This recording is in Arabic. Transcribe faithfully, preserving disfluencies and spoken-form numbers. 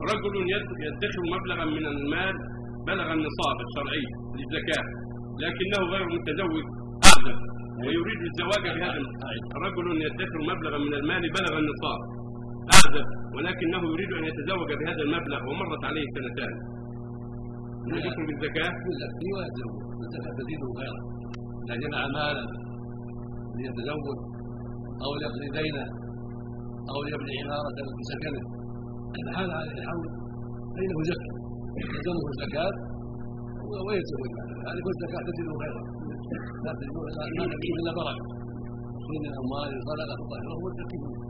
رجل يدخر مبلغا من المال بلغ النصاب الشرعي للزكاة لكنه غير متزوج أعزب ويريد الزواج بهذا. رجل يدخر مبلغا من المال بلغ النصاب أعزب ولكنه يريد أن يتزوج بهذا المبلغ ومرت عليه سنتان، يدخل بالزكاة؟ يزكي ويتزوج، الزكاة تزيده غيره. إذا جمع مالا ليتزوج أو ليقضي دينه أو ليبني عمارة لسكنه حال عليه الحول فإنه يزكي يلزمه الزكاة ويتزوج بعد ذلك، والزكاة تزيده غيره. لا تزيد إلا بركة من الأموال صدقة طاهرة والزكاة